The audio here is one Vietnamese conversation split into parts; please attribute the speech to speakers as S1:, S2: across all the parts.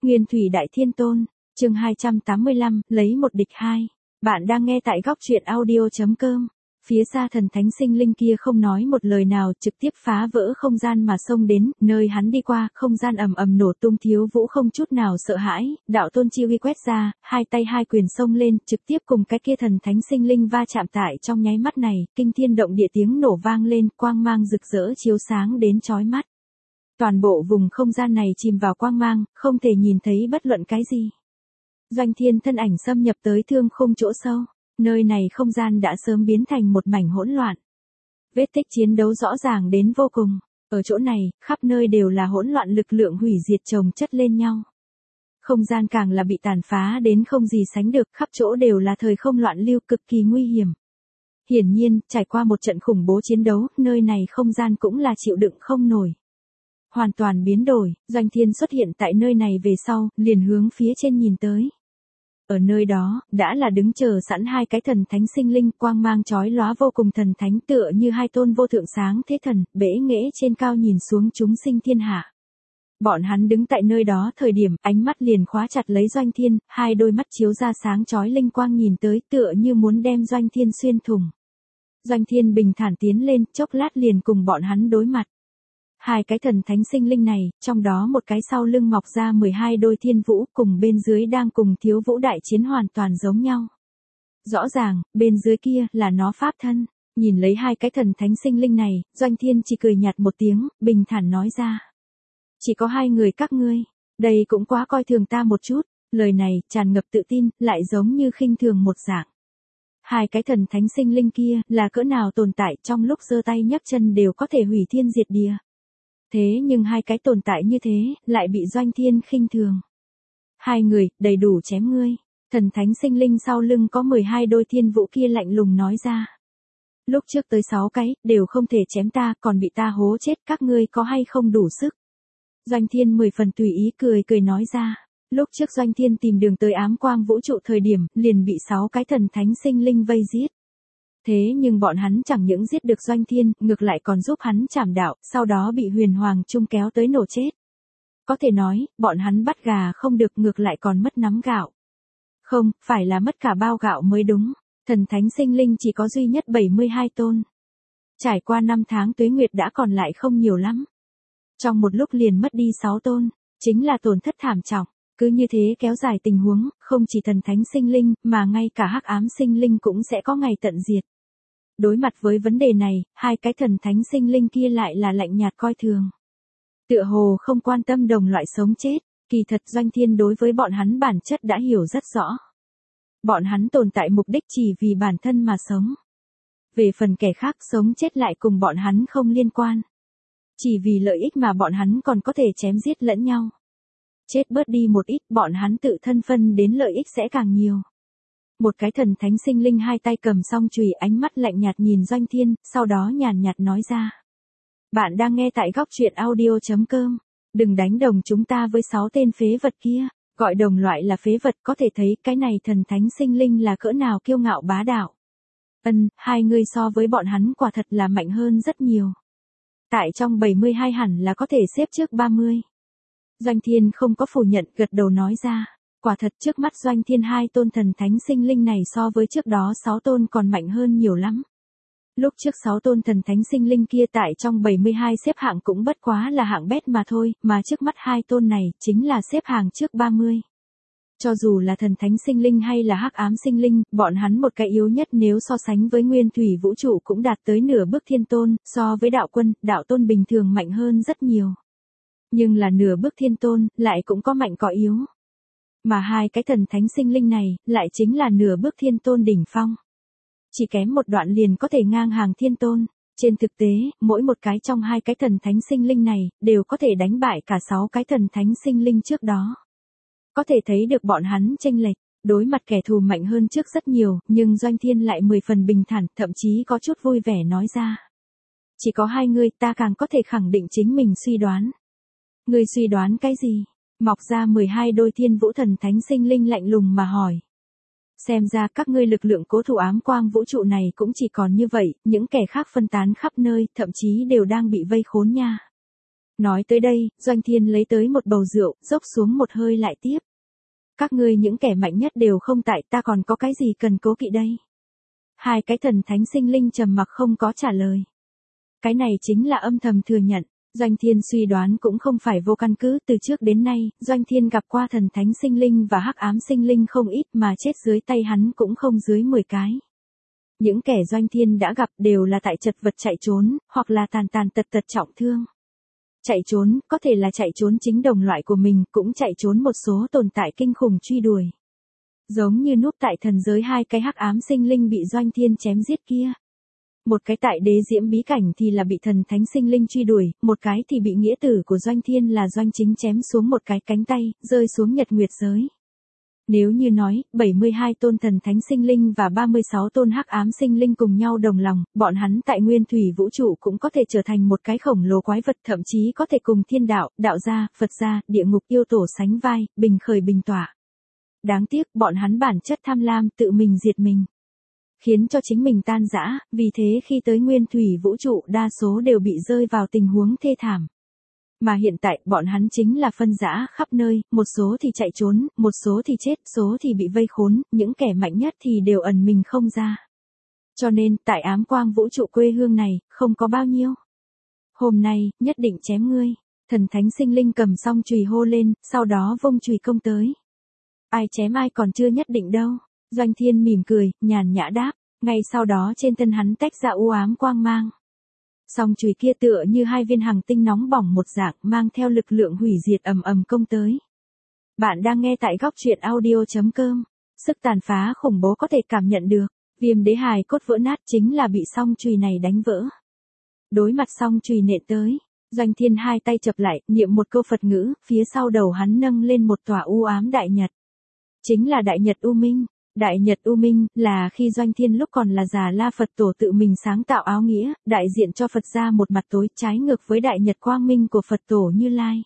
S1: Nguyên Thủy Đại Thiên Tôn, chương 285, lấy một địch hai. Bạn đang nghe tại góc truyện audio.com. Phía xa thần thánh sinh linh kia không nói một lời nào, trực tiếp phá vỡ không gian mà xông đến, nơi hắn đi qua, không gian ầm ầm nổ tung. Thiếu Vũ không chút nào sợ hãi, đạo tôn chi uy quét ra, hai tay hai quyền xông lên, trực tiếp cùng cái kia thần thánh sinh linh va chạm. Tại trong nháy mắt này, kinh thiên động địa tiếng nổ vang lên, quang mang rực rỡ chiếu sáng đến chói mắt. Toàn bộ vùng không gian này chìm vào quang mang, không thể nhìn thấy bất luận cái gì. Doanh Thiên thân ảnh xâm nhập tới thương khung chỗ sâu, nơi này không gian đã sớm biến thành một mảnh hỗn loạn. Vết tích chiến đấu rõ ràng đến vô cùng, ở chỗ này, khắp nơi đều là hỗn loạn lực lượng hủy diệt chồng chất lên nhau. Không gian càng là bị tàn phá đến không gì sánh được, khắp chỗ đều là thời không loạn lưu cực kỳ nguy hiểm. Hiển nhiên, trải qua một trận khủng bố chiến đấu, nơi này không gian cũng là chịu đựng không nổi. Hoàn toàn biến đổi, Doanh Thiên xuất hiện tại nơi này về sau, liền hướng phía trên nhìn tới. Ở nơi đó, đã là đứng chờ sẵn hai cái thần thánh sinh linh, quang mang chói lóa vô cùng, thần thánh tựa như hai tôn vô thượng sáng thế thần, bẽ nghễ trên cao nhìn xuống chúng sinh thiên hạ. Bọn hắn đứng tại nơi đó thời điểm, ánh mắt liền khóa chặt lấy Doanh Thiên, hai đôi mắt chiếu ra sáng chói linh quang nhìn tới, tựa như muốn đem Doanh Thiên xuyên thủng. Doanh Thiên bình thản tiến lên, chốc lát liền cùng bọn hắn đối mặt. Hai cái thần thánh sinh linh này, trong đó một cái sau lưng mọc ra 12 đôi thiên vũ, cùng bên dưới đang cùng Thiếu Vũ đại chiến hoàn toàn giống nhau. Rõ ràng, bên dưới kia là nó pháp thân. Nhìn lấy hai cái thần thánh sinh linh này, Doanh Thiên chỉ cười nhạt một tiếng, bình thản nói ra. Chỉ có hai người các ngươi, đây cũng quá coi thường ta một chút. Lời này tràn ngập tự tin, lại giống như khinh thường một dạng. Hai cái thần thánh sinh linh kia là cỡ nào tồn tại, trong lúc giơ tay nhấc chân đều có thể hủy thiên diệt địa. Thế nhưng hai cái tồn tại như thế, lại bị Doanh Thiên khinh thường. Hai người, đầy đủ chém ngươi. Thần thánh sinh linh sau lưng có 12 đôi thiên vũ kia lạnh lùng nói ra. Lúc trước tới 6 cái, đều không thể chém ta, còn bị ta hố chết, các ngươi có hay không đủ sức. Doanh Thiên 10 phần tùy ý cười nói ra. Lúc trước Doanh Thiên tìm đường tới ám quang vũ trụ thời điểm, liền bị 6 cái thần thánh sinh linh vây giết. Thế nhưng bọn hắn chẳng những giết được Doanh Thiên, ngược lại còn giúp hắn trảm đạo, sau đó bị Huyền Hoàng Trung kéo tới nổ chết. Có thể nói, bọn hắn bắt gà không được, ngược lại còn mất nắm gạo. Không, phải là mất cả bao gạo mới đúng. Thần thánh sinh linh chỉ có duy nhất 72 tôn. Trải qua 5 tháng tuế nguyệt đã còn lại không nhiều lắm. Trong một lúc liền mất đi 6 tôn, chính là tổn thất thảm trọng. Cứ như thế kéo dài tình huống, không chỉ thần thánh sinh linh, mà ngay cả hắc ám sinh linh cũng sẽ có ngày tận diệt. Đối mặt với vấn đề này, hai cái thần thánh sinh linh kia lại là lạnh nhạt coi thường. Tựa hồ không quan tâm đồng loại sống chết, kỳ thật Doanh Thiên đối với bọn hắn bản chất đã hiểu rất rõ. Bọn hắn tồn tại mục đích chỉ vì bản thân mà sống. Về phần kẻ khác sống chết lại cùng bọn hắn không liên quan. Chỉ vì lợi ích mà bọn hắn còn có thể chém giết lẫn nhau. Chết bớt đi một ít, bọn hắn tự thân phân đến lợi ích sẽ càng nhiều. Một cái thần thánh sinh linh hai tay cầm song chùy, ánh mắt lạnh nhạt nhìn Doanh Thiên, sau đó nhàn nhạt nói ra. Bạn đang nghe tại góc truyện audio.com. Đừng đánh đồng chúng ta với 6 tên phế vật kia. Gọi đồng loại là phế vật, có thể thấy cái này thần thánh sinh linh là cỡ nào kiêu ngạo bá đạo. Hai người so với bọn hắn quả thật là mạnh hơn rất nhiều. Tại trong 72 hẳn là có thể xếp trước 30. Doanh Thiên không có phủ nhận, gật đầu nói ra. Quả thật trước mắt Doanh Thiên hai tôn thần thánh sinh linh này so với trước đó 6 tôn còn mạnh hơn nhiều lắm. Lúc trước 6 tôn thần thánh sinh linh kia tại trong 72 xếp hạng cũng bất quá là hạng bét mà thôi, mà trước mắt hai tôn này chính là xếp hàng trước 30. Cho dù là thần thánh sinh linh hay là hắc ám sinh linh, bọn hắn một cái yếu nhất nếu so sánh với nguyên thủy vũ trụ cũng đạt tới nửa bước thiên tôn, so với đạo quân, đạo tôn bình thường mạnh hơn rất nhiều. Nhưng là nửa bước thiên tôn, lại cũng có mạnh có yếu. Mà hai cái thần thánh sinh linh này, lại chính là nửa bước thiên tôn đỉnh phong. Chỉ kém một đoạn liền có thể ngang hàng thiên tôn. Trên thực tế, mỗi một cái trong hai cái thần thánh sinh linh này, đều có thể đánh bại cả 6 cái thần thánh sinh linh trước đó. Có thể thấy được bọn hắn chênh lệch, đối mặt kẻ thù mạnh hơn trước rất nhiều, nhưng Doanh Thiên lại 10 phần bình thản, thậm chí có chút vui vẻ nói ra. Chỉ có hai người, ta càng có thể khẳng định chính mình suy đoán. Người suy đoán cái gì? Mọc ra 12 đôi thiên vũ thần thánh sinh linh lạnh lùng mà hỏi. Xem ra các ngươi lực lượng cố thủ ám quang vũ trụ này cũng chỉ còn như vậy, những kẻ khác phân tán khắp nơi, thậm chí đều đang bị vây khốn nha. Nói tới đây, Doanh Thiên lấy tới một bầu rượu, dốc xuống một hơi lại tiếp. Các ngươi những kẻ mạnh nhất đều không tại, ta còn có cái gì cần cố kỵ đây? Hai cái thần thánh sinh linh trầm mặc không có trả lời. Cái này chính là âm thầm thừa nhận. Doanh Thiên suy đoán cũng không phải vô căn cứ, từ trước đến nay, Doanh Thiên gặp qua thần thánh sinh linh và hắc ám sinh linh không ít mà chết dưới tay hắn cũng không dưới 10 cái. Những kẻ Doanh Thiên đã gặp đều là tại chật vật chạy trốn, hoặc là tàn tàn tật tật trọng thương. Chạy trốn, có thể là chạy trốn chính đồng loại của mình, cũng chạy trốn một số tồn tại kinh khủng truy đuổi. Giống như núp tại thần giới hai cái hắc ám sinh linh bị Doanh Thiên chém giết kia. Một cái tại đế diễm bí cảnh thì là bị thần thánh sinh linh truy đuổi, một cái thì bị nghĩa tử của Doanh Thiên là Doanh Chính chém xuống một cái cánh tay, rơi xuống nhật nguyệt giới. Nếu như nói, 72 tôn thần thánh sinh linh và 36 tôn hắc ám sinh linh cùng nhau đồng lòng, bọn hắn tại nguyên thủy vũ trụ cũng có thể trở thành một cái khổng lồ quái vật, thậm chí có thể cùng thiên đạo, đạo gia, Phật gia, địa ngục yêu tổ sánh vai, bình khởi bình tỏa. Đáng tiếc, bọn hắn bản chất tham lam, tự mình diệt mình. Khiến cho chính mình tan rã, vì thế khi tới nguyên thủy vũ trụ đa số đều bị rơi vào tình huống thê thảm. Mà hiện tại bọn hắn chính là phân rã khắp nơi, một số thì chạy trốn, một số thì chết, số thì bị vây khốn, những kẻ mạnh nhất thì đều ẩn mình không ra. Cho nên, tại ám quang vũ trụ quê hương này, không có bao nhiêu. Hôm nay, nhất định chém ngươi. Thần thánh sinh linh cầm song chùy hô lên, sau đó vung chùy công tới. Ai chém ai còn chưa nhất định đâu. Doanh Thiên mỉm cười, nhàn nhã đáp, ngay sau đó trên thân hắn tách ra u ám quang mang. Song chùy kia tựa như hai viên hằng tinh nóng bỏng một dạng, mang theo lực lượng hủy diệt ầm ầm công tới. Bạn đang nghe tại góc truyện audio.com. Sức tàn phá khủng bố có thể cảm nhận được. Viêm đế hài cốt vỡ nát chính là bị song chùy này đánh vỡ. Đối mặt song chùy nện tới, Doanh Thiên hai tay chập lại, niệm một câu Phật ngữ, phía sau đầu hắn nâng lên một tòa u ám đại nhật. Chính là đại nhật U Minh. Đại nhật U Minh là khi Doanh Thiên lúc còn là Già La Phật Tổ tự mình sáng tạo áo nghĩa, đại diện cho Phật gia một mặt tối, trái ngược với đại nhật quang minh của Phật Tổ Như Lai.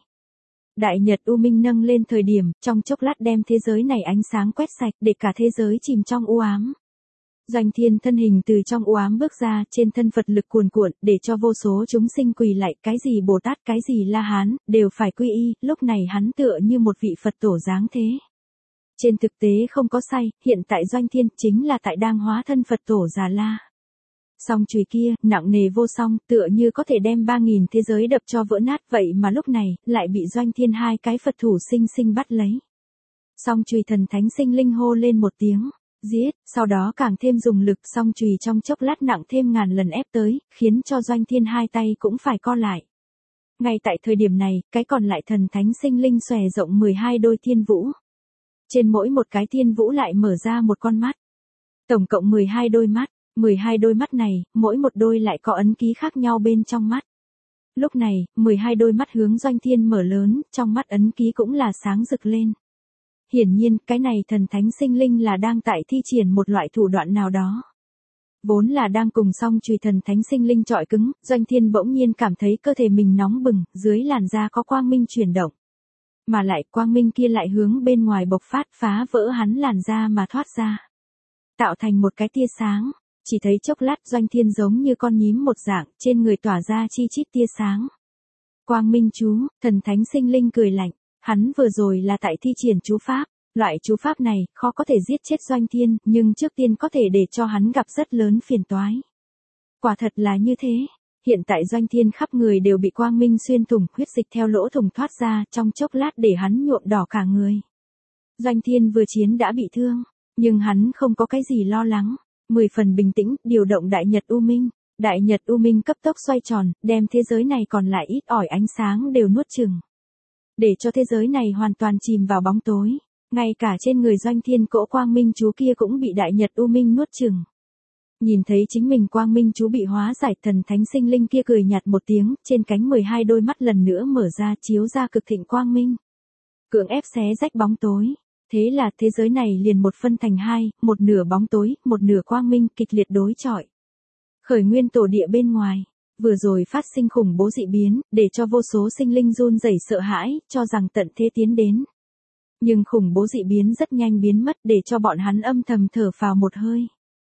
S1: Đại nhật U Minh nâng lên thời điểm, trong chốc lát đem thế giới này ánh sáng quét sạch để cả thế giới chìm trong u ám. Doanh Thiên thân hình từ trong u ám bước ra, trên thân Phật lực cuồn cuộn, để cho vô số chúng sinh quỳ lạy, cái gì Bồ Tát, cái gì La Hán, đều phải quy y, lúc này hắn tựa như một vị Phật Tổ dáng thế. Trên thực tế không có sai, hiện tại Doanh Thiên chính là tại đang hóa thân Phật Tổ Già La. Song chùy kia, nặng nề vô song, tựa như có thể đem 3.000 thế giới đập cho vỡ nát, vậy mà lúc này, lại bị Doanh Thiên hai cái Phật thủ sinh sinh bắt lấy. Song chùy thần thánh sinh linh hô lên một tiếng, giết, sau đó càng thêm dùng lực, song chùy trong chốc lát nặng thêm ngàn lần ép tới, khiến cho Doanh Thiên hai tay cũng phải co lại. Ngay tại thời điểm này, cái còn lại thần thánh sinh linh xòe rộng 12 đôi thiên vũ. Trên mỗi một cái thiên vũ lại mở ra một con mắt. Tổng cộng 12 đôi mắt, 12 đôi mắt này, mỗi một đôi lại có ấn ký khác nhau bên trong mắt. Lúc này, 12 đôi mắt hướng Doanh Thiên mở lớn, trong mắt ấn ký cũng là sáng rực lên. Hiển nhiên, cái này thần thánh sinh linh là đang tại thi triển một loại thủ đoạn nào đó. Vốn là đang cùng song chùy thần thánh sinh linh chọi cứng, Doanh Thiên bỗng nhiên cảm thấy cơ thể mình nóng bừng, dưới làn da có quang minh chuyển động. Mà lại quang minh kia lại hướng bên ngoài bộc phát, phá vỡ hắn làn da mà thoát ra. Tạo thành một cái tia sáng, chỉ thấy chốc lát Doanh Thiên giống như con nhím một dạng, trên người tỏa ra chi chít tia sáng. Quang minh chú, thần thánh sinh linh cười lạnh, hắn vừa rồi là tại thi triển chú pháp, loại chú pháp này khó có thể giết chết Doanh Thiên, nhưng trước tiên có thể để cho hắn gặp rất lớn phiền toái. Quả thật là như thế. Hiện tại Doanh Thiên khắp người đều bị quang minh xuyên thủng, huyết dịch theo lỗ thủng thoát ra, trong chốc lát để hắn nhuộm đỏ cả người. Doanh Thiên vừa chiến đã bị thương, nhưng hắn không có cái gì lo lắng, 10 phần bình tĩnh, điều động đại nhật U Minh. Đại nhật U Minh cấp tốc xoay tròn, đem thế giới này còn lại ít ỏi ánh sáng đều nuốt chửng. Để cho thế giới này hoàn toàn chìm vào bóng tối, ngay cả trên người Doanh Thiên cỗ quang minh chú kia cũng bị đại nhật U Minh nuốt chửng. Nhìn thấy chính mình quang minh chú bị hóa giải, thần thánh sinh linh kia cười nhạt một tiếng, trên cánh 12 đôi mắt lần nữa mở ra, chiếu ra cực thịnh quang minh. Cưỡng ép xé rách bóng tối. Thế là thế giới này liền một phân thành hai, một nửa bóng tối, một nửa quang minh, kịch liệt đối chọi. Khởi nguyên tổ địa bên ngoài, vừa rồi phát sinh khủng bố dị biến, để cho vô số sinh linh run rẩy sợ hãi, cho rằng tận thế tiến đến. Nhưng khủng bố dị biến rất nhanh biến mất, để cho bọn hắn âm thầm thở phào một hơi.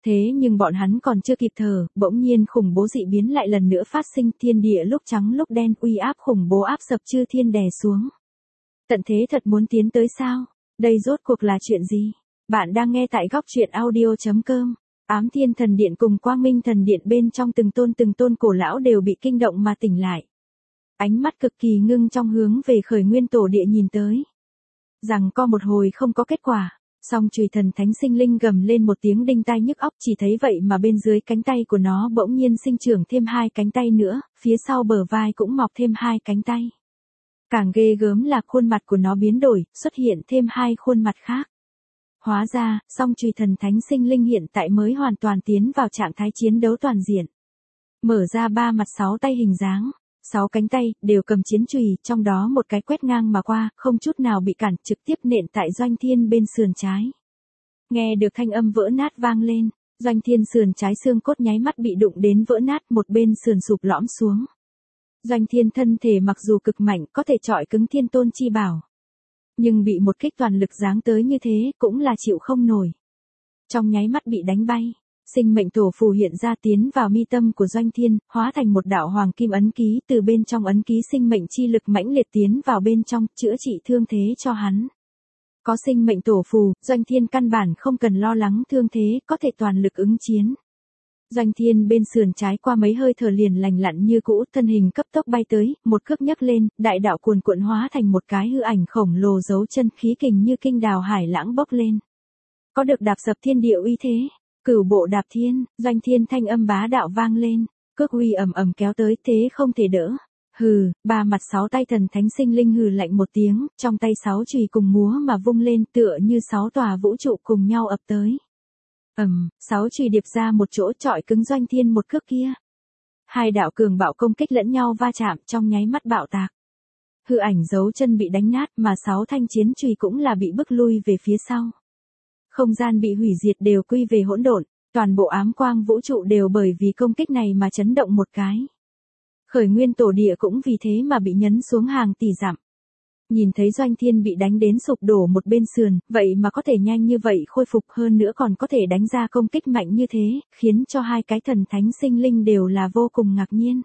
S1: Thế nhưng bọn hắn còn chưa kịp thở, bỗng nhiên khủng bố dị biến lại lần nữa phát sinh, thiên địa lúc trắng lúc đen, uy áp khủng bố áp sập chư thiên đè xuống. Tận thế thật muốn tiến tới sao? Đây rốt cuộc là chuyện gì? Bạn đang nghe tại góc truyện audio.com. Ám Thiên Thần Điện cùng Quang Minh Thần Điện bên trong từng tôn cổ lão đều bị kinh động mà tỉnh lại. Ánh mắt cực kỳ ngưng trong hướng về Khởi Nguyên Tổ Địa nhìn tới. Rằng co một hồi không có kết quả. Song chùy thần thánh sinh linh gầm lên một tiếng đinh tai nhức óc, chỉ thấy vậy mà bên dưới cánh tay của nó bỗng nhiên sinh trưởng thêm 2 cánh tay nữa, phía sau bờ vai cũng mọc thêm 2 cánh tay. Càng ghê gớm là khuôn mặt của nó biến đổi, xuất hiện thêm 2 khuôn mặt khác. Hóa ra, song chùy thần thánh sinh linh hiện tại mới hoàn toàn tiến vào trạng thái chiến đấu toàn diện. Mở ra 3 mặt 6 tay hình dáng. 6 cánh tay, đều cầm chiến chùy, trong đó một cái quét ngang mà qua, không chút nào bị cản, trực tiếp nện tại Doanh Thiên bên sườn trái. Nghe được thanh âm vỡ nát vang lên, Doanh Thiên sườn trái xương cốt nháy mắt bị đụng đến vỡ nát, một bên sườn sụp lõm xuống. Doanh Thiên thân thể mặc dù cực mạnh, có thể chọi cứng Thiên Tôn chi bảo. Nhưng bị một kích toàn lực giáng tới như thế, cũng là chịu không nổi. Trong nháy mắt bị đánh bay. Sinh mệnh tổ phù hiện ra tiến vào mi tâm của Doanh Thiên, hóa thành một đạo hoàng kim ấn ký, từ bên trong ấn ký sinh mệnh chi lực mãnh liệt tiến vào bên trong, chữa trị thương thế cho hắn. Có sinh mệnh tổ phù, Doanh Thiên căn bản không cần lo lắng thương thế, có thể toàn lực ứng chiến. Doanh Thiên bên sườn trái qua mấy hơi thở liền lành lặn như cũ, thân hình cấp tốc bay tới, một cước nhấc lên, đại đạo cuồn cuộn hóa thành một cái hư ảnh khổng lồ giấu chân, khí kình như kinh đào hải lãng bốc lên. Có được đạp sập thiên địa uy thế. Cửu bộ đạp thiên, Doanh Thiên thanh âm bá đạo vang lên, cước uy ầm ầm kéo tới, thế không thể đỡ. Hừ, 3 mặt 6 tay thần thánh sinh linh hừ lạnh một tiếng, trong tay 6 chùy cùng múa mà vung lên, tựa như 6 tòa vũ trụ cùng nhau ập tới. 6 chùy điệp ra một chỗ, chọi cứng Doanh Thiên một cước kia. 2 đạo cường bạo công kích lẫn nhau va chạm, trong nháy mắt bạo tạc. Hư ảnh dấu chân bị đánh nát, mà 6 thanh chiến chùy cũng là bị bức lui về phía sau. Không gian bị hủy diệt đều quy về hỗn độn, toàn bộ ám quang vũ trụ đều bởi vì công kích này mà chấn động một cái. Khởi Nguyên Tổ Địa cũng vì thế mà bị nhấn xuống hàng tỷ dặm. Nhìn thấy Doanh Thiên bị đánh đến sụp đổ một bên sườn, vậy mà có thể nhanh như vậy khôi phục, hơn nữa còn có thể đánh ra công kích mạnh như thế, khiến cho 2 cái thần thánh sinh linh đều là vô cùng ngạc nhiên.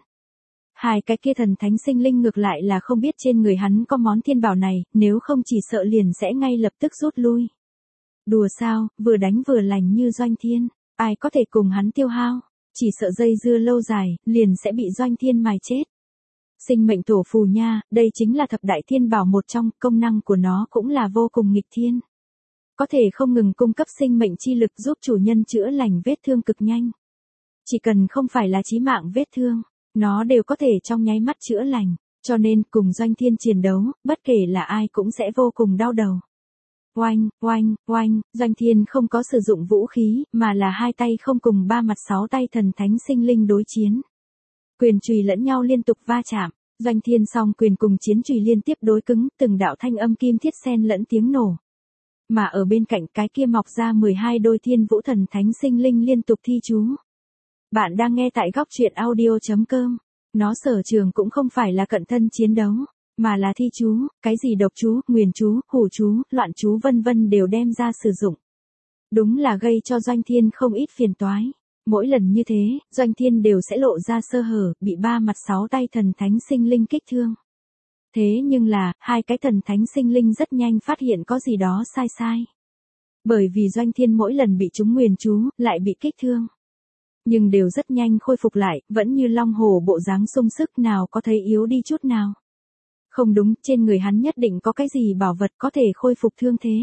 S1: 2 cái kia thần thánh sinh linh ngược lại là không biết trên người hắn có món thiên bảo này, nếu không chỉ sợ liền sẽ ngay lập tức rút lui. Đùa sao, vừa đánh vừa lành như Doanh Thiên, ai có thể cùng hắn tiêu hao, chỉ sợ dây dưa lâu dài, liền sẽ bị Doanh Thiên mài chết. Sinh mệnh tổ phù nha, đây chính là thập đại thiên bảo một trong, công năng của nó cũng là vô cùng nghịch thiên. Có thể không ngừng cung cấp sinh mệnh chi lực giúp chủ nhân chữa lành vết thương cực nhanh. Chỉ cần không phải là chí mạng vết thương, nó đều có thể trong nháy mắt chữa lành, cho nên cùng Doanh Thiên chiến đấu, bất kể là ai cũng sẽ vô cùng đau đầu. Oanh, oanh, oanh, Doanh Thiên không có sử dụng vũ khí, mà là 2 tay không cùng 3 mặt 6 tay thần thánh sinh linh đối chiến. Quyền chùy lẫn nhau liên tục va chạm, Doanh Thiên song quyền cùng chiến chùy liên tiếp đối cứng, từng đạo thanh âm kim thiết xen lẫn tiếng nổ. Mà ở bên cạnh cái kia mọc ra 12 đôi thiên vũ thần thánh sinh linh liên tục thi chú. Bạn đang nghe tại góc truyện audio.com. Nó sở trường cũng không phải là cận thân chiến đấu, mà là thi chú, cái gì độc chú, nguyền chú, hủ chú, loạn chú vân vân đều đem ra sử dụng. Đúng là gây cho Doanh Thiên không ít phiền toái. Mỗi lần như thế, Doanh Thiên đều sẽ lộ ra sơ hở, bị 3 mặt 6 tay thần thánh sinh linh kích thương. Thế nhưng là, 2 cái thần thánh sinh linh rất nhanh phát hiện có gì đó sai sai. Bởi vì Doanh Thiên mỗi lần bị chúng nguyền chú, lại bị kích thương. Nhưng đều rất nhanh khôi phục lại, vẫn như long hổ bộ dáng sung sức, nào có thấy yếu đi chút nào. Không đúng, trên người hắn nhất định có cái gì bảo vật có thể khôi phục thương thế.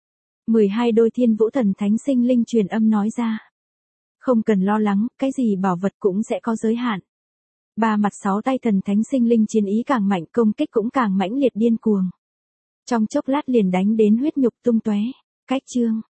S1: 12 đôi thiên vũ thần thánh sinh linh truyền âm nói ra. Không cần lo lắng, cái gì bảo vật cũng sẽ có giới hạn. 3 mặt 6 tay thần thánh sinh linh chiến ý càng mạnh, công kích cũng càng mãnh liệt điên cuồng. Trong chốc lát liền đánh đến huyết nhục tung tóe. Cách chương,